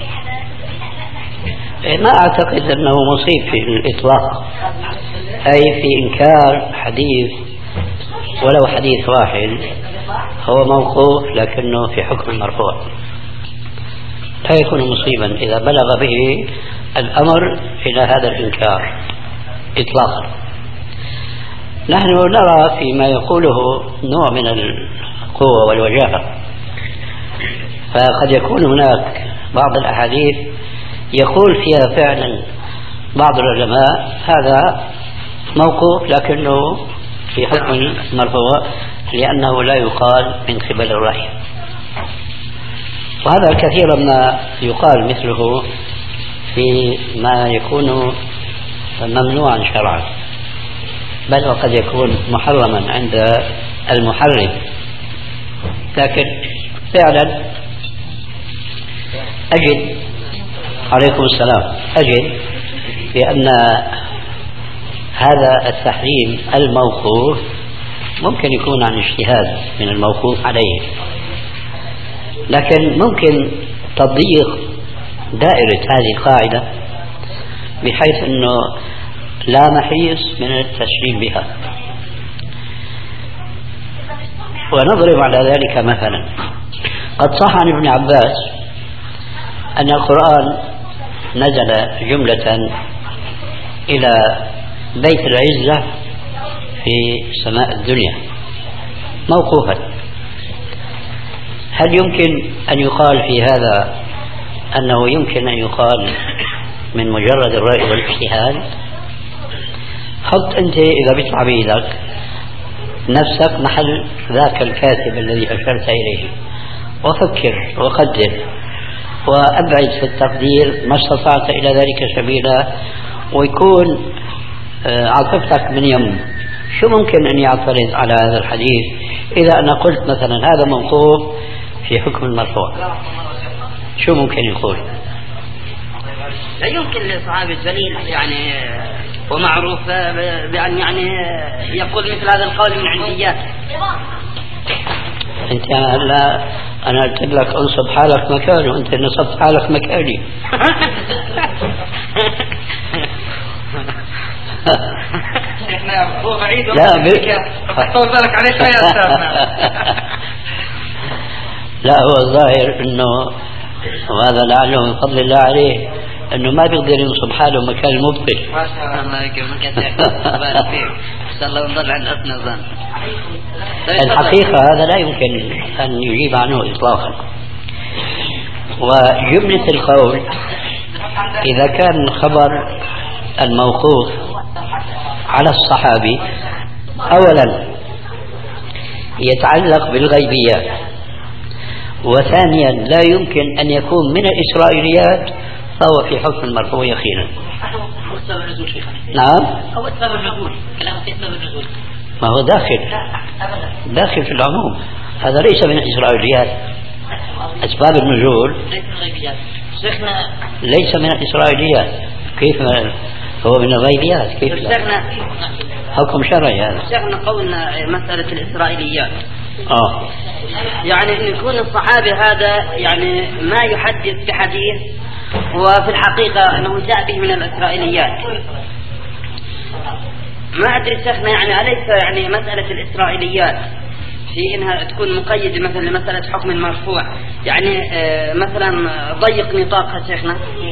ما أعتقد أنه مصيب في الإطلاق، أي في إنكار حديث ولو حديث واحد هو موقوف لكنه في حكم المرفوع، لا يكون مصيبا إذا بلغ به الأمر إلى هذا الإنكار إطلاقا. نحن نرى فيما يقوله نوع من القوة والوجاهة، فقد يكون هناك بعض الأحاديث يقول فيها فعلا بعض العلماء هذا موقوف لكنه في حكم المرفوع لأنه لا يقال من قبل الرأي، وهذا كثيرا ما يقال مثله في ما يكون ممنوعا شرعا، بل وقد يكون محرما عند المحرم. لكن فعلا أجد عليكم السلام أجد بأن هذا التحريم الموقوف ممكن يكون عن اجتهاد من الموقوف عليه، لكن ممكن تضييق دائرة هذه القاعدة بحيث أنه لا محيص من التشريع بها. ونضرب على ذلك مثلا قد صح عن ابن عباس أن القرآن نزل جملة إلى بيت العزة في سماء الدنيا موقوفا. هل يمكن أن يقال في هذا أنه يمكن أن يقال من مجرد الرأي والاجتهاد؟ حط أنت إذا بيطلع بيدك نفسك محل ذاك الكاتب الذي أشرت إليه وفكر وقدر وأبعد في التقدير ما استطعت إلى ذلك سبيلا، ويكون عاطفتك من يم، شو ممكن أن يعترض على هذا الحديث إذا أنا قلت مثلا هذا موقوف في حكم المرفوع؟ شو ممكن يقول؟ لا يمكن لصحابي الجليل يعني ومعروف بأن يعني يقول مثل هذا القول من عندياته. أنت هلا أنا قلت لك انصب حالك مكانه، وأنت نصبت حالك مكاني. هو بعيد لا طول بالك عليه شوية أستاذنا. لا هو الظاهر إنه وهذا لعله من فضل الله عليه انه ما بيقدر ينصب حاله مكان المبطل. ما شاء الله يكرمك ان شاء الله نضل عند اثنى ظن. الحقيقه هذا لا يمكن ان يجيب عنه اطلاقا. وجمله القول اذا كان خبر الموقوف على الصحابي اولا يتعلق بالغيبيات، وثانيا لا يمكن أن يكون من الإسرائيليات، فهو في حكم المرفوع يقينا. هو سبب النزول شيخنا. نعم هو سبب النزول، كلام في سبب النزول. ما هو داخل داخل في العموم، هذا ليس من الإسرائيليات. أسباب النزول ليس من الغيبيات شيخنا، ليس من الإسرائيليات. كيف هو من الغيبيات؟ كيف شيخنا حكم شرعي هذا؟ شيخنا قولنا مسألة الإسرائيليات آه يعني أن يكون الصحابي هذا يعني ما يحدث بحديث وفي الحقيقة أنه جاء به من الإسرائيليات. ما أدري شيخنا يعني أليس يعني مسألة الإسرائيليات في إنها تكون مقيدة مثلا لمسألة حكم المرفوع يعني آه مثلا ضيق نطاقها شيخنا؟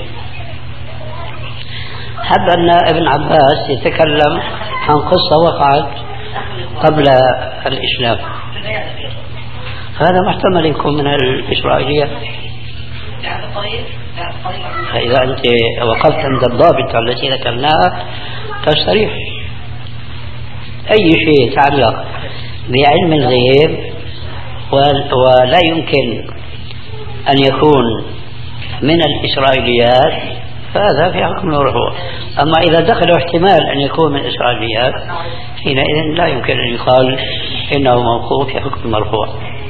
حب أن ابن عباس يتكلم عن قصة وقعت قبل الإسلام، هذا محتمل يكون من الإسرائيلية. فإذا أنت وقفت عند الضابط التي ذكرناها تصريح أي شيء يتعلق بعلم الغيب ولا يمكن أن يكون من الإسرائيليات فهذا في حكم المرفوع. أما إذا دخل احتمال أن يكون من الإسرائيليات حينئذ لا يمكن أن يقال إنه موقوف في حكم المرفوع.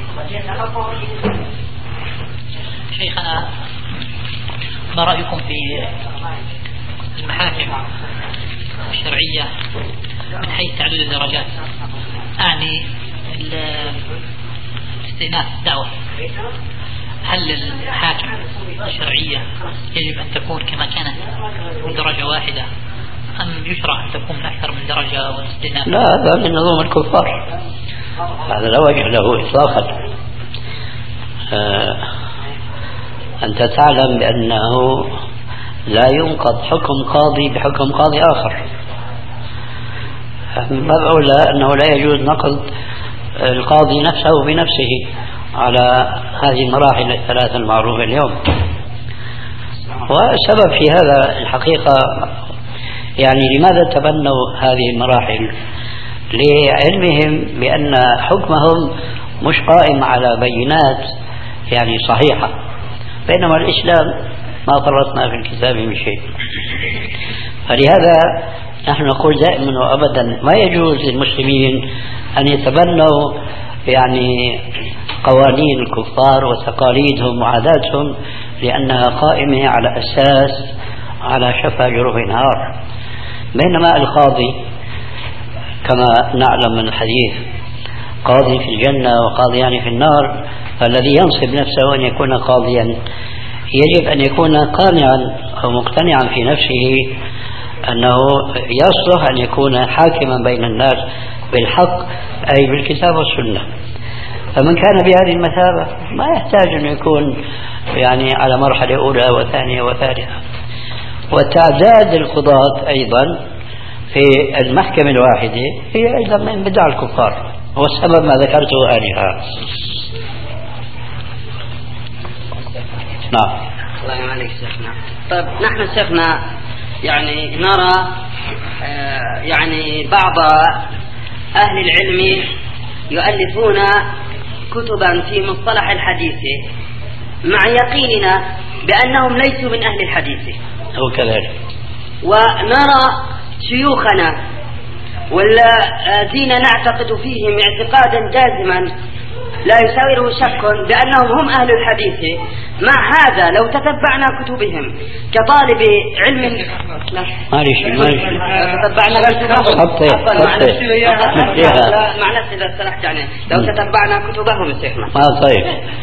شيخنا ما رأيكم في المحاكم الشرعية من حيث تعدد الدرجات؟ أعني استئناف الدعوة، هل الحاكم الشرعية يجب أن تكون كما كانت من درجة واحدة أم يشرع أن تكون أكثر من درجة والاستئناف؟ لا، هذا من نظام الكفار، هذا لا وجه له إطلاقا. آه أنت تعلم بأنه لا ينقض حكم قاضي بحكم قاضي آخر، من باب أولى أنه لا يجوز نقض القاضي نفسه بنفسه على هذه المراحل الثلاثة المعروفة اليوم. والسبب في هذا الحقيقة يعني لماذا تبنوا هذه المراحل؟ لعلمهم بأن حكمهم مش قائم على بينات يعني صحيحة، بينما الإسلام ما فرطنا في الكتاب من شيء. فلهذا نحن نقول دائما وأبدا ما يجوز للمسلمين أن يتبنوا يعني قوانين الكفار وتقاليدهم وعاداتهم لأنها قائمة على أساس على شفا جرف نهار. بينما القاضي كما نعلم من الحديث قاضي في الجنة وقاضيان في النار، فالذي ينصب نفسه أن يكون قاضيا يجب أن يكون قانعا أو مقتنعا في نفسه أنه يصلح أن يكون حاكما بين الناس بالحق أي بالكتاب والسنة. فمن كان بهذه المثابة ما يحتاج أن يكون يعني على مرحلة أولى وثانية وثالثة. وتعداد القضاة أيضا في المحكمة الواحدة هي أيضا من بدع الكفار، والسبب ما ذكرته آنفا. نعم. الله يعليك شيخنا. طيب نحن شيخنا يعني نرى آه يعني بعض أهل العلم يؤلفون كتبا في مصطلح الحديث مع يقيننا بأنهم ليسوا من أهل الحديث. هو كذلك. ونرى شيوخنا والذين نعتقد فيهم اعتقادا جازما لا يساوره شك بأنهم هم أهل الحديث، مع هذا لو تتبعنا كتبهم كطالب علم معلش معلش تتبعنا معلش إذا سمحت يعني لو تتبعنا كتبهم شيخنا آه طيب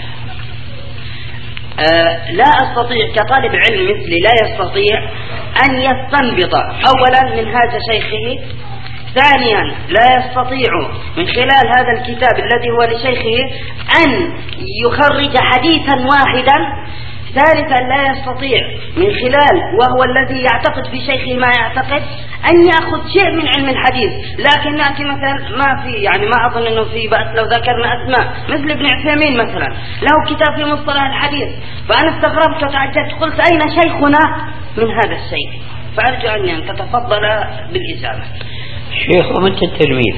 آه لا أستطيع كطالب علم مثلي لا يستطيع أن يستنبط أولا من هذا شيخه، ثانيا لا يستطيع من خلال هذا الكتاب الذي هو لشيخه أن يخرج حديثا واحدا، ثالثا لا يستطيع من خلال وهو الذي يعتقد في شيخه ما يعتقد أن يأخذ شيء من علم الحديث. لكن نأتي مثلا ما في يعني ما أظن أنه في بأس لو ذكرنا أسماء مثل ابن عثيمين مثلا له كتاب في مصطلح الحديث، فأنا استغربت وتعجبت قلت أين شيخنا من هذا الشيء؟ فأرجو أن تتفضل بالإجابة. شيخ ومنت التلميذ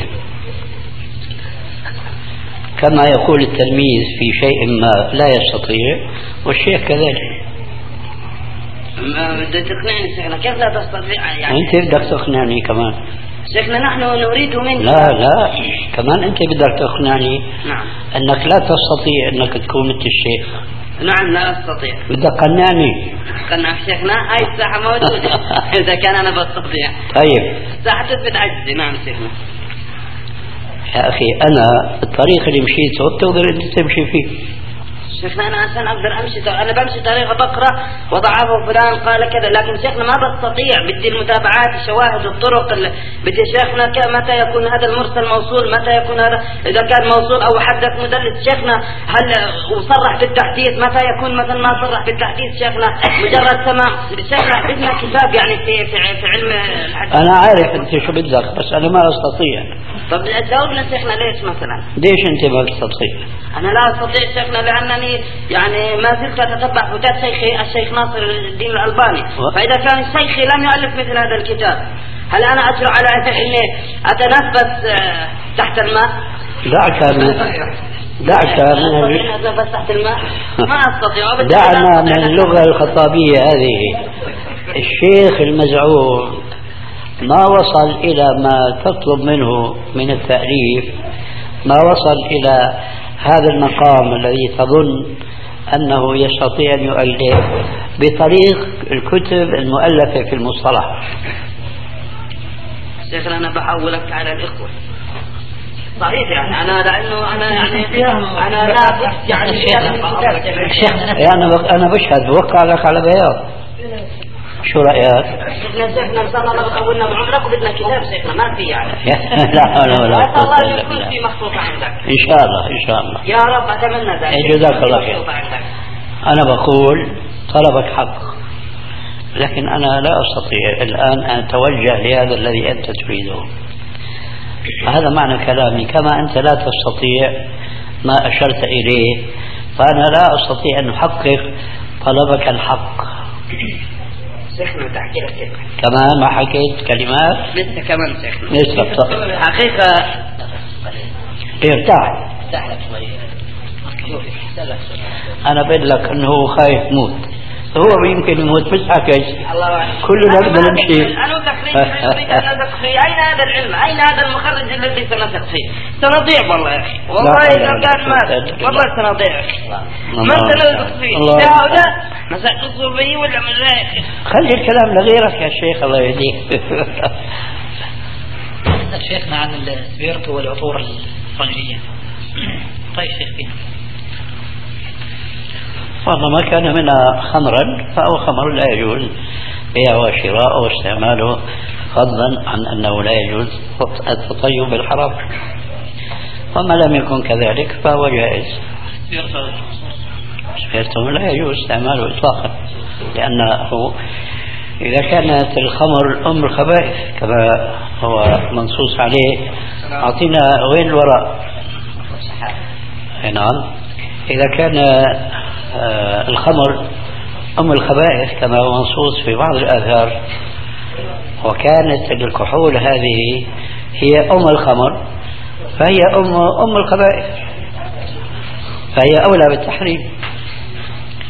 كما يقول التلميذ في شيء ما لا يستطيع والشيخ كذلك. ما بدك تقنعني شيخنا كيف لا تستطيع يعني؟ أنت بدك تقنعني كمان شيخنا نحن نريد منك لا لا كمان أنت بدك تقنعني نعم أنك لا تستطيع أنك تكون مثل الشيخ. نعم لا أستطيع. بدك قنعني قنع شيخنا هاي الساحة موجودة إذا كان أنا بستطيع. طيب ساحة تثبت عجزي. نعم شيخنا. يا أخي أنا الطريق اللي مشيته تقدر أنت تمشي فيه. شيخنا أنا عشان أقدر أمشي أنا بمشي طريقة بقرأ وضعفه فلان قال كذا، لكن شيخنا ما بستطيع بدي المتابعات الشواهد الطرق بدي شيخنا متى يكون هذا المرسل موصول متى يكون هذا إذا كان موصول أو حدث مدلس شيخنا هل وصرح بالتحديث متى يكون مثلا ما صرح بالتحديث شيخنا مجرد تمام. شيخنا بدنا كتاب يعني في في, في علم الحديث. أنا عارف أنت شو بدك بس أنا ما أستطيع. طب جاوبنا شيخنا ليش مثلا؟ ليش أنت ما تستطيع؟ أنا لا أستطيع شيخنا لأنني يعني ما زلت أتتبع فتاة شيخي الشيخ ناصر الدين الألباني و... فإذا كان الشيخ لم يؤلف مثل هذا الكتاب هل أنا أجرؤ على أني أتنفس تحت الماء؟ دعك من دعك من أتنفس تحت الماء ما أستطيع. دعنا من اللغة الخطابية هذه. الشيخ المزعوم ما وصل إلى ما تطلب منه من التأليف، ما وصل إلى هذا المقام الذي تظن أنه يستطيع أن يؤلف بطريق الكتب المؤلفة في المصطلح. شيخنا أنا بحولك على الإخوة صحيح يعني أنا لأنه أنا يعني أنا لا يعني أنا أنا بشهد بوقع لك على بياض. شو رأيك؟ شيخنا شيخنا إن شاء الله ما بقولنا بعمرك وبدنا كتاب شيخنا ما في يعني. لا حول ولا قوة إلا بالله. في مخطوطة عندك. إن شاء الله إن شاء الله. يا رب أتمنى ذلك. جزاك الله خير. أنا بقول طلبك حق، لكن أنا لا أستطيع الآن أن أتوجه لهذا الذي أنت تريده. هذا معنى كلامي. كما أنت لا تستطيع ما أشرت إليه فأنا لا أستطيع أن أحقق طلبك الحق. شيخنا تحكي لك كلمة كمان ما حكيت كلمات لسه كمان شيخنا لسه حقيقة ارتاح. أنا بقول لك أنه خايف موت، هو يمكن يموت بس حكيت كلنا بدنا نمشي. أنا أين هذا العلم؟ أين هذا المخرج الذي سنثق فيه؟ سنضيع والله يا أخي والله إذا كان مات والله سنضيع. ما سنثق فيه لا ولا نسقط به ولا من لا يا أخي. خلي الكلام لغيرك يا شيخ الله يهديك. شيخنا عن السبيرتو والعطور الرجلية. طيب شيخ والله ما كان منها خمرا فهو خمر لا يجوز بيعه وشراءه واستعماله فضلا عن أنه لا يجوز التطيب بالحرام، وما لم يكن كذلك فهو جائز. سبيرتو لا يجوز استعماله إطلاقا لأنه إذا كانت الخمر أم الخبائث كما هو منصوص عليه أعطينا وين الوراء. نعم إذا كان آه الخمر أم الخبائث كما هو منصوص في بعض الآثار وكانت الكحول هذه هي أم الخمر فهي أم, أم الخبائث فهي أولى بالتحريم.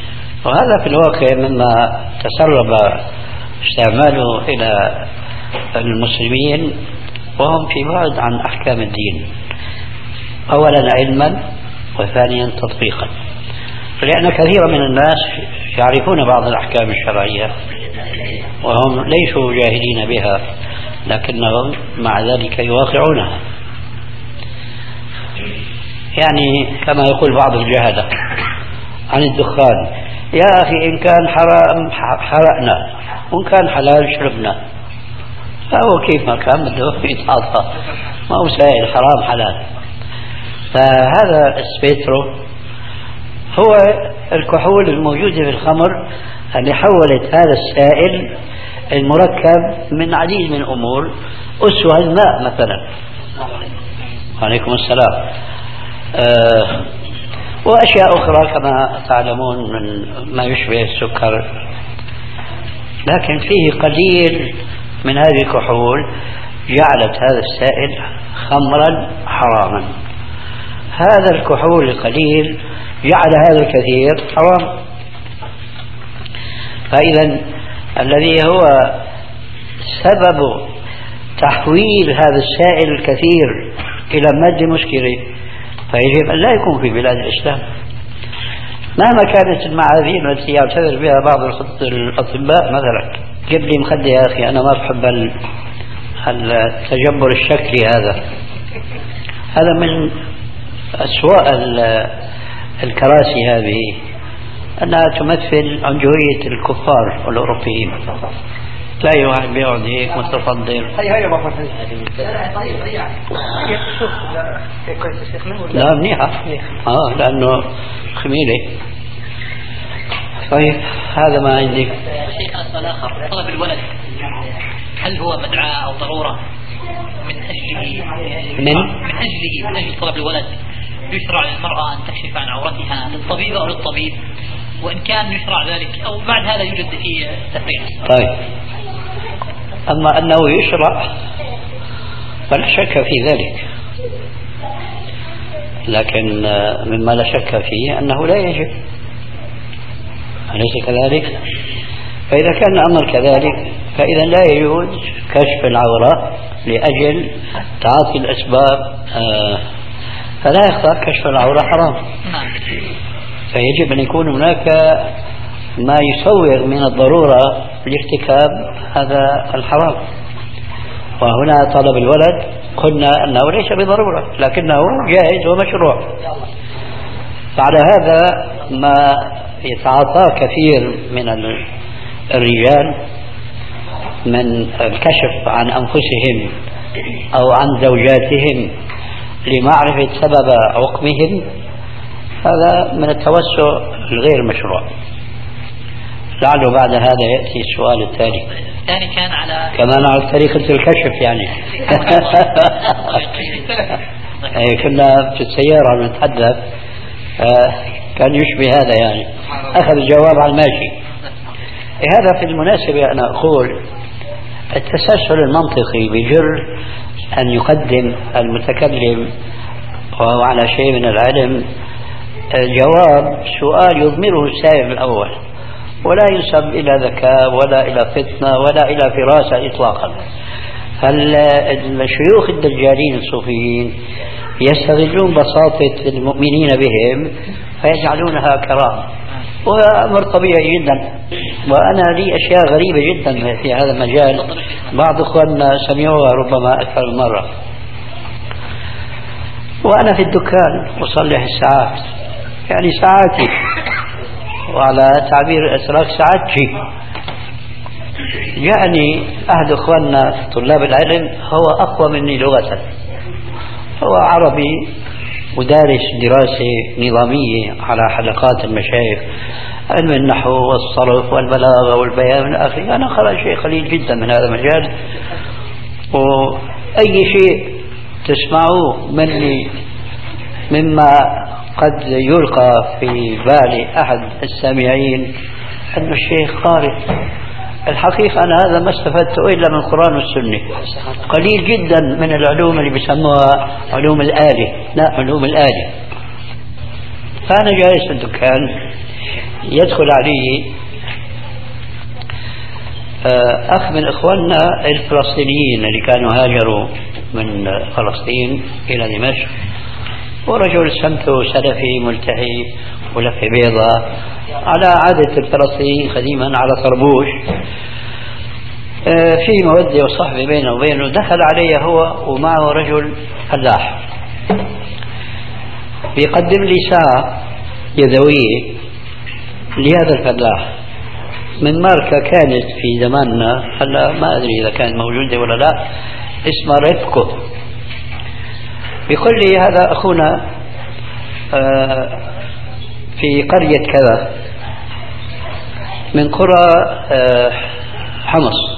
وهذا في الواقع مما تسرب استعماله إلى المسلمين وهم في بعد عن أحكام الدين، أولا علما وثانيا تطبيقا، لأن كثيرا من الناس يعرفون بعض الأحكام الشرعية وهم ليسوا جاهلين بها، لكنهم مع ذلك يواقعونها. يعني كما يقول بعض الجهلة عن الدخان: يا أخي إن كان حرام حرقنا وإن كان حلال شربنا، فهو كيف ما كان بده يتعاطى، ما هو سائل حرام حلال. فهذا السبيترو هو الكحول الموجودة في الخمر اللي حولت هذا السائل المركب من عديد من أمور، أسوأ الماء مثلا. عليكم السلام. أه وأشياء أخرى كما تعلمون من ما يشبه السكر، لكن فيه قليل من هذه الكحول جعلت هذا السائل خمرا حراما. هذا الكحول القليل جعل هذا الكثير حرام. فإذا الذي هو سبب تحويل هذا السائل الكثير إلى مادة مشكلة فيجب أن لا يكون في بلاد الإسلام، مهما كانت المعاذير التي يعتذر بها بعض الأطباء. مثلا جيب لي مخدة يا أخي، أنا ما بحب التجبر الشكلي هذا. هذا من أسوأ الكراسي هذه، أنها تمثل عنجهية الكفار والأوروبيين. تلاقي واحد بيقعد هيك متفضل. لا منيحة، آه لأنه خميلة. طيب هذا ما عندي. شيخنا السؤال آخر، طلب الولد هل هو مدعاة أو ضرورة من أجله من من أجله من أجل طلب الولد يشرع للمرأة أن تكشف عن عورتها للطبيب أو للطبيب، وإن كان يشرع ذلك أو بعد هذا يوجد فيه تفريق؟ طيب، أما أنه يشرع فلا شك في ذلك، لكن مما لا شك فيه أنه لا يجب، أليس كذلك؟ فإذا كان الأمر كذلك فإذا لا يجوز كشف العورة لأجل تعاطي الأسباب، آه فلا يخفى كشف العورة حرام. فيجب أن يكون هناك ما يسوغ من الضرورة لارتكاب هذا الحرام. وهنا طلب الولد قلنا أنه ليس بضرورة لكنه جائز ومشروع. فعلى هذا ما يتعاطى كثير من الرجال من الكشف عن أنفسهم أو عن زوجاتهم لمعرفة سبب عقمهم، هذا من التوسع الغير مشروع. لعله بعد هذا يأتي السؤال التالي. الثاني كان على كمان على طريقة الكشف يعني. أي كنا في السيارة نتحدث كان يشبه هذا يعني، أخذ الجواب على الماشي. هذا في المناسبة أنا أقول التسلسل المنطقي بجر أن يقدم المتكلم وهو على شيء من العلم جواب سؤال يضمره السائل الأول، ولا ينسب إلى ذكاء ولا إلى فتنة ولا إلى فراسة إطلاقا. الشيوخ الدجالين الصوفيين يستغلون بساطة المؤمنين بهم فيجعلونها كرامة، وأمر طبيعي جدا. وأنا لي أشياء غريبة جدا في هذا المجال، بعض أخواننا سمعوها ربما أكثر من مرة. وأنا في الدكان أصلح الساعات، يعني ساعاتي، وعلى تعبير الأتراك ساعتي. يعني أحد أخواننا طلاب العلم هو أقوى مني لغة، هو عربي ودارس دراسة نظامية على حلقات المشايخ، علم النحو والصرف والبلاغة والبيان من آخره. أنا قرأت شيء قليل جدا من هذا المجال، وأي شيء تسمعوه مني مما قد يلقى في بال أحد السامعين أن الشيخ قارئ. الحقيقة أنا هذا ما استفدته إلا من القرآن والسنة، قليل جدا من العلوم اللي بيسموها علوم الآلة، لا علوم الآلة. فأنا جالس في الدكان، يدخل علي أخ من إخواننا الفلسطينيين اللي كانوا هاجروا من فلسطين إلى دمشق، ورجل سمته سلفي ملتحي ولف بيضة على عادة الفلسطينيين قديما على طربوش، في مودة وصحبة بينه وبينه. دخل علي هو ومعه رجل فلاح بيقدم لي ساعة يدوية لهذا الفلاح من ماركة كانت في زماننا، هلا ما أدري إذا كانت موجودة ولا لا، اسمها ريبكو. بيقول لي هذا أخونا في قرية كذا من قرى حمص.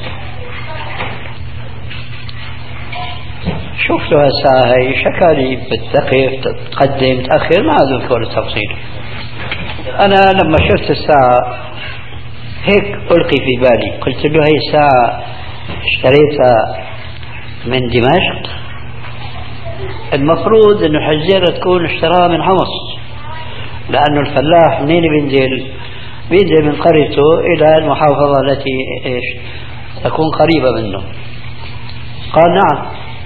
شوف له هالساعة هي، شكالي بتقف تقدم تأخر ما أذكر التفصيل. أنا لما شفت الساعة هيك ألقي في بالي، قلت له هي الساعة اشتريتها من دمشق، المفروض انه حجيرة تكون اشتراها من حمص، لأنه الفلاح منين بينزل؟ بينزل من قريته إلى المحافظة التي إيش تكون قريبة منه. قال نعم.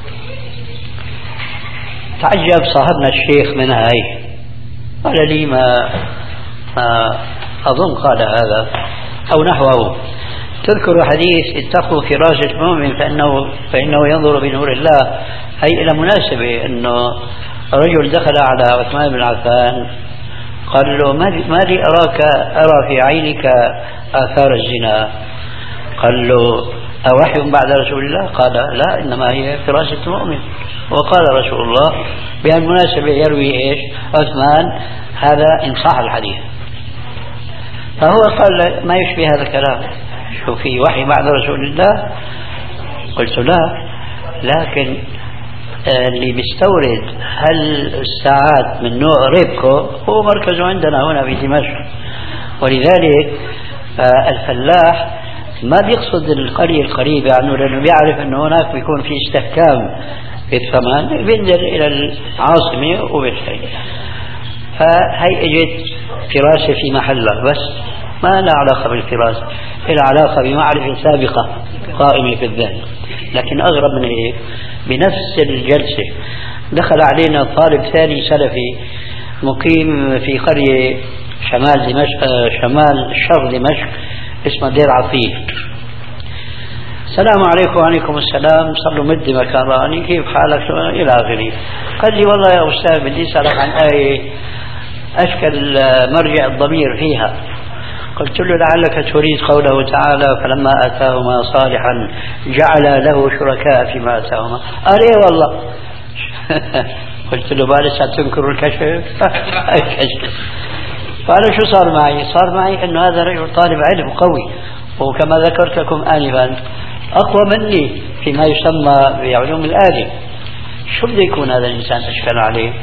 تعجب صاحبنا الشيخ من هاي، قال لي ما, ما أظن قال هذا أو نحوه. تذكر حديث اتقوا فراشة المؤمن فإنه, فإنه ينظر بنور الله. هي إلى مناسبة أنه رجل دخل على عثمان بن عفان قال له ما لي أراك أرى في عينك آثار الزنا؟ قال له أوحي بعد رسول الله؟ قال لا، إنما هي فراشة المؤمن. وقال رسول الله بهالمناسبة يروي إيش عثمان هذا إن صح الحديث. فهو قال ما يشبه هذا الكلام، شو في وحي بعد رسول الله؟ قلت لا، لكن اللي بيستورد هالساعات من نوع ريبكو هو مركزه عندنا هنا في دمشق، ولذلك الفلاح ما بيقصد القرية القريبة عنه، لأنه بيعرف أنه هناك بيكون في استحكام في الثمن، بينزل إلى العاصمة وبيشتري. فهي اجت فراسة في محلها، بس ما لها علاقة بالفراسة، لها علاقة بمعرفة سابقة قائمة في الذهن. لكن أغرب من هيك، بنفس الجلسة دخل علينا طالب ثاني سلفي مقيم في قرية شمال دمشق، شمال شرق دمشق اسمه دير عطيل. السلام عليكم. وعليكم السلام. صار له مدة ما كان راني، كيف حالك إلى آخره. قال لي والله يا أستاذ بدي أسألك عن آية أشكل مرجع الضمير فيها. قلت له لعلك تريد قوله تعالى فلما آتاهما صالحا جعل له شركاء فيما آتاهما. قال ايه والله. قلت له بالسا تنكر الكشف. قال شو صار معي؟ صار معي انه هذا رجل طالب علم قوي، وكما ذكرت لكم آنفا أقوى مني فيما يسمى بعلوم الآلة. شو بده يكون هذا الإنسان أشكال عليه؟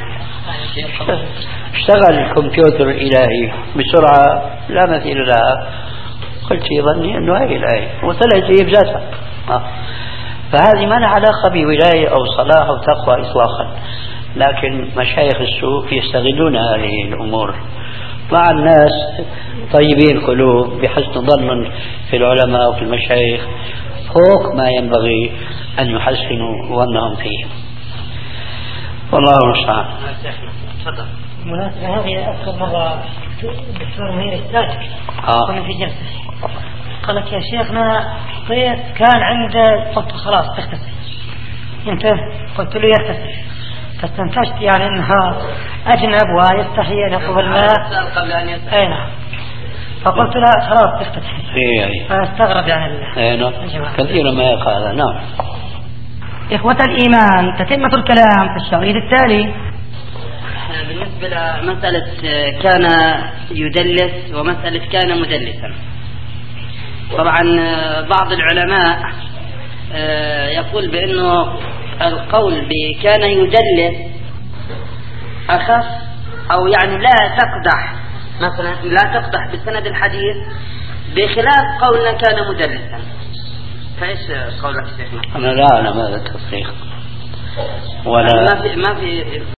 اشتغل الكمبيوتر الإلهي بسرعة لا مثيل لها. قلت في ظني أنه هذه الآية، وطلعت هي بذاتها. فهذه ما لها علاقة بولاية أو صلاح أو تقوى إطلاقا، لكن مشايخ السوء يستغلون هذه الأمور مع الناس طيبين القلوب بحسن ظن في العلماء وفي المشايخ فوق ما ينبغي أن يحسنوا ظنهم فيه. والله المستعان. تفضل. بالمناسبة هذه أذكر مرة الدكتور منير الساجك كنا في جلسة قال لك يا شيخنا طيب كان عنده قلت خلاص تغتسل انت؟ قلت له يغتسل، فاستنتجت يعني انها اجنب ويستحي ان يطلب الماء قبل ان يسأل. اي نعم. فقلت له خلاص تغتسل. فاستغرب يعني اي كثيرا ما يقع هذا. نعم. إخوة الإيمان، تتمة الكلام في الشريط التالي. بالنسبة لمسألة كان يدلس ومسألة كان مدلسا، طبعا بعض العلماء يقول بأنه القول بكان يدلس أخف، أو يعني لا تقدح مثلا لا تقدح بسند الحديث، بخلاف قولنا كان مدلسا. فايش قولك شيخنا؟ أنا لا أنا ما ذكرت ولا ما في ما في